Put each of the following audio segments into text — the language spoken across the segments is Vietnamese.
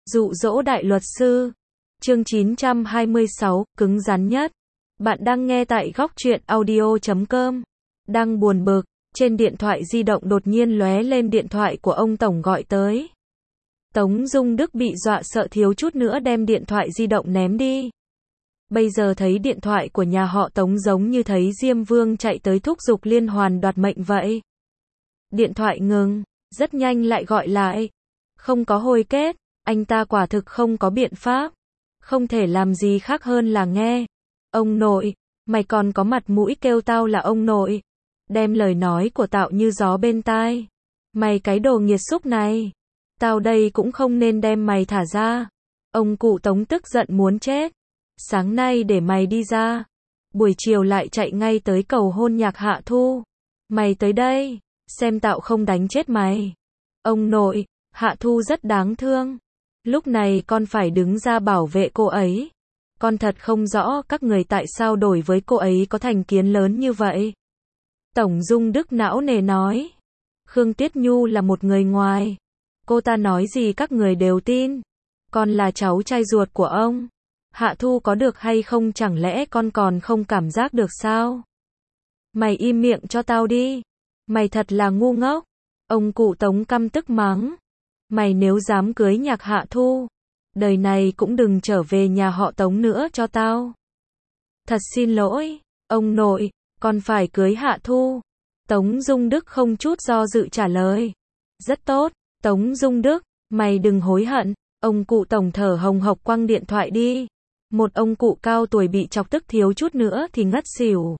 Dụ dỗ đại luật sư. Chương 926, cứng rắn nhất. Bạn đang nghe tại góc truyện audio.com. Đang buồn bực, trên điện thoại di động đột nhiên lóe lên điện thoại của ông Tổng gọi tới. Tống Dung Đức bị dọa sợ thiếu chút nữa đem điện thoại di động ném đi. Bây giờ thấy điện thoại của nhà họ Tống giống như thấy Diêm Vương chạy tới thúc giục liên hoàn đoạt mệnh vậy. Điện thoại ngừng, rất nhanh lại gọi lại. Không có hồi kết, anh ta quả thực không có biện pháp. Không thể làm gì khác hơn là nghe. Ông nội, mày còn có mặt mũi kêu tao là ông nội. Đem lời nói của tao như gió bên tai. Mày cái đồ nghiệt xúc này. Tao đây cũng không nên đem mày thả ra. Ông cụ Tống tức giận muốn chết. Sáng nay để mày đi ra. Buổi chiều lại chạy ngay tới cầu hôn Nhạc Hạ Thu. Mày tới đây, xem tao không đánh chết mày. Ông nội, Hạ Thu rất đáng thương. Lúc này con phải đứng ra bảo vệ cô ấy. Con thật không rõ các người tại sao đối với cô ấy có thành kiến lớn như vậy. Tổng Dung Đức não nề nói. Khương Tiết Nhu là một người ngoài. Cô ta nói gì các người đều tin. Con là cháu trai ruột của ông. Hạ Thu có được hay không chẳng lẽ con còn không cảm giác được sao? Mày im miệng cho tao đi. Mày thật là ngu ngốc. Ông cụ Tống căm tức mắng. Mày nếu dám cưới Nhạc Hạ Thu, đời này cũng đừng trở về nhà họ Tống nữa cho tao. Thật xin lỗi, ông nội, con phải cưới Hạ Thu. Tống Dung Đức không chút do dự trả lời. Rất tốt, Tống Dung Đức, mày đừng hối hận. Ông cụ Tổng thở hồng hộc quăng điện thoại đi. Một ông cụ cao tuổi bị chọc tức thiếu chút nữa thì ngất xỉu.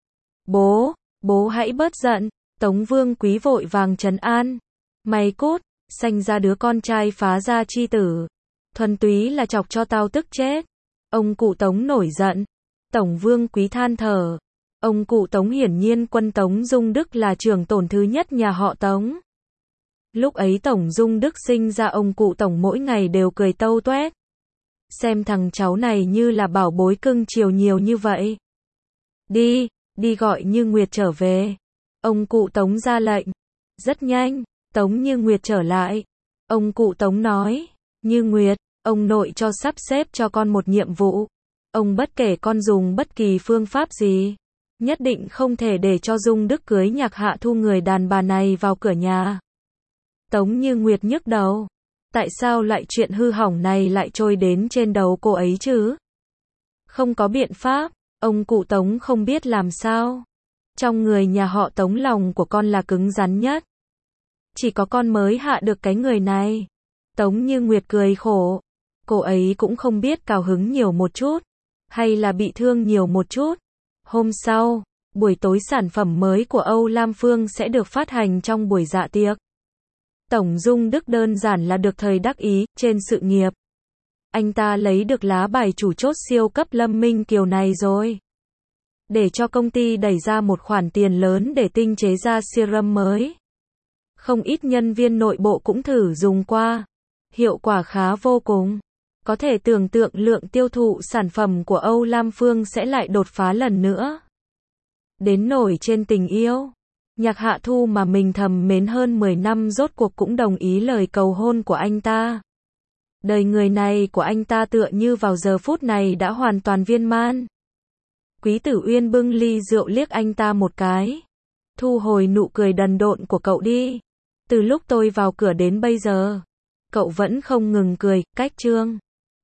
Bố hãy bớt giận. Tống Vương Quý vội vàng trấn an. Mày cút, sanh ra đứa con trai phá gia chi tử. Thuần túy là chọc cho tao tức chết. Ông cụ Tống nổi giận. Tổng Vương Quý than thở. Ông cụ Tống hiển nhiên quân Tống Dung Đức là trưởng tổn thứ nhất nhà họ Tống. Lúc ấy Tổng Dung Đức sinh ra ông cụ Tổng mỗi ngày đều cười tâu toét. Xem thằng cháu này như là bảo bối cưng chiều nhiều như vậy. Đi gọi Như Nguyệt trở về. Ông cụ Tống ra lệnh. Rất nhanh, Tống Như Nguyệt trở lại. Ông cụ Tống nói, Như Nguyệt, ông nội cho sắp xếp cho con một nhiệm vụ. Ông bất kể con dùng bất kỳ phương pháp gì, nhất định không thể để cho Dung Đức cưới Nhạc Hạ Thu người đàn bà này vào cửa nhà. Tống Như Nguyệt nhức đầu. Tại sao lại chuyện hư hỏng này lại trôi đến trên đầu cô ấy chứ? Không có biện pháp, ông cụ Tống không biết làm sao. Trong người nhà họ Tống lòng của con là cứng rắn nhất. Chỉ có con mới hạ được cái người này. Tống Như Nguyệt cười khổ. Cô ấy cũng không biết cao hứng nhiều một chút, hay là bị thương nhiều một chút. Hôm sau, buổi tối sản phẩm mới của Âu Lam Phương sẽ được phát hành trong buổi dạ tiệc. Tổng Dung Đức đơn giản là được thời đắc ý trên sự nghiệp. Anh ta lấy được lá bài chủ chốt siêu cấp Lâm Minh Kiều này rồi. Để cho công ty đẩy ra một khoản tiền lớn để tinh chế ra serum mới. Không ít nhân viên nội bộ cũng thử dùng qua. Hiệu quả khá vô cùng. Có thể tưởng tượng lượng tiêu thụ sản phẩm của Âu Lam Phương sẽ lại đột phá lần nữa. Đến nổi trên tình yêu. Nhạc Hạ Thu mà mình thầm mến hơn 10 năm rốt cuộc cũng đồng ý lời cầu hôn của anh ta. Đời người này của anh ta tựa như vào giờ phút này đã hoàn toàn viên mãn. Quý Tử Uyên bưng ly rượu liếc anh ta một cái. Thu hồi nụ cười đần độn của cậu đi. Từ lúc tôi vào cửa đến bây giờ, cậu vẫn không ngừng cười, cách chương.